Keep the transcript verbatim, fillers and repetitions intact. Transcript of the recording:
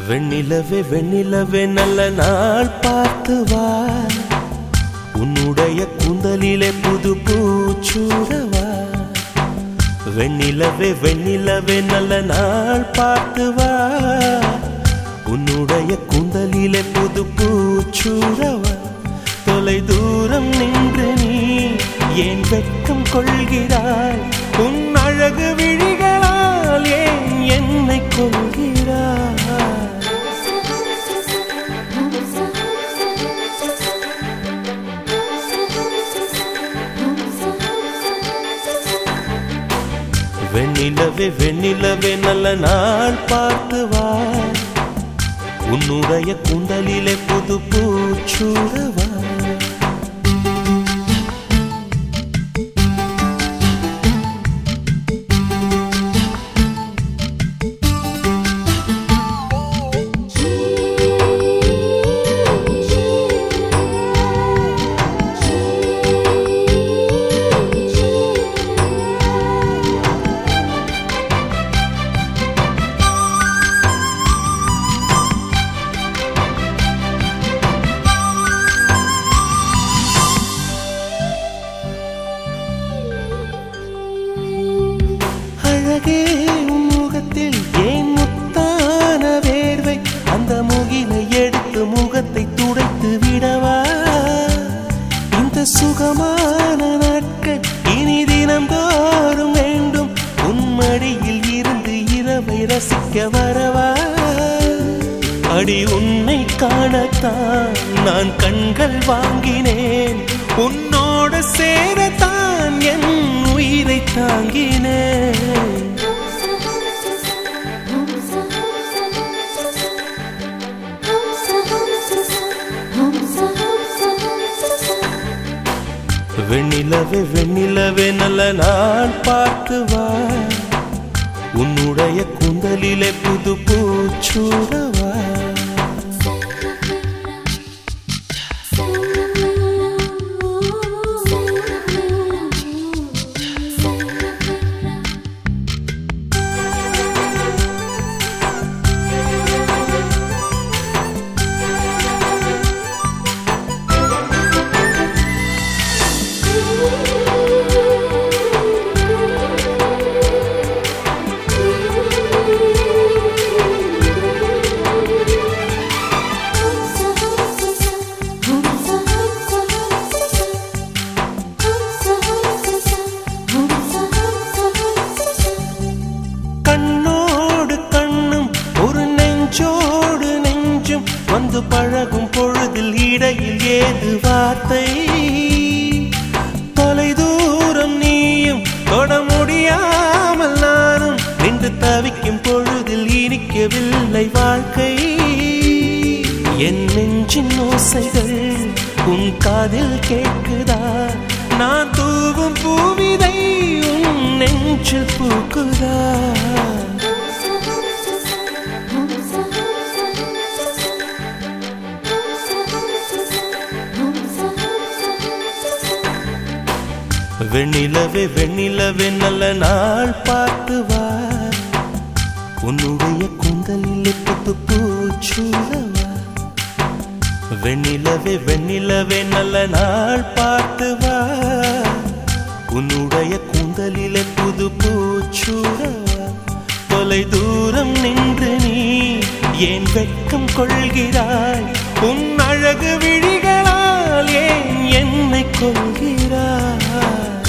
வெண்ணிலவே வெண்ணிலவே நல்ல நாள் பார்த்து வா, உன்னுடைய கூந்தலிலே புது பூச்சூடவா. வெண்ணிலவே வெண்ணிலவே நல்ல நாள் பார்த்து வா, உன்னுடைய கூந்தலிலே புது பூச்சூடவா. தொலை தூரம் நின்று நீ ஏன் வெட்கம் கொள்கிறாய், உன் அழகு விழிகளால் ஏன் என்னை கொள்கிறாய். வெண்ணிலவே வெண்ணிலவே நல்ல நாள் பார்த்து வா, உன்னுடைய கூந்தலிலே புது பூச்சூடவா. முகத்தில் ஏன் முத்தான வேர்வை, அந்த முகிலை எடுத்து முகத்தை துடைத்து விடவா. இந்த சுகமான நாட்கள் இனி தினம்தோறும் வேண்டும், உன்மடியில் இருந்து இரவை ரசிக்க வரவா. அடி உன்னை காணத்தான் நான் கண்கள் வாங்கினேன், உன்னோட சேரத்தான் என் உயிரை தாங்கினேன். வெண்ணிலவே வெண்ணிலவே நல்ல நாள் பார்த்து வா, உன்னுடைய கூந்தலிலே புது பூச்சூடவா. கண்ணோடு கண்ணும் ஒரு நெஞ்சோடு நெஞ்சும் வந்து பழகும் பொழுதில் இடையில் ஏது வார்த்தை. தொலை தூரம் நீயும் தொட முடியாமல் நானும் நின்று தவிக்கும் பொழுதில் இனிக்கவில்லை வாழ்க்கை. என் நெஞ்சின் ஓசைகள் உன் காதில் கேட்குதா, நான் தூவும் பூவிதை உன் நெஞ்சில் பூக்குதா. வெண்ணிலவே வெண்ணிலவே நல்ல நாள் பார்த்து வா, உன்னுடைய கூந்தலிலே புது பூச்சூடவா. வெண்ணிலவே வெண்ணிலவே நல்ல நாள் பார்த்து வா, உன்னுடைய கூந்தலிலே புது பூச்சூடவா. தொலை தூரம் நின்று நீ ஏன் வெட்கம் கொள்கிறாய், உன் அழகு விழிகளால் ஏன் என்னை கொள்கிறாய்.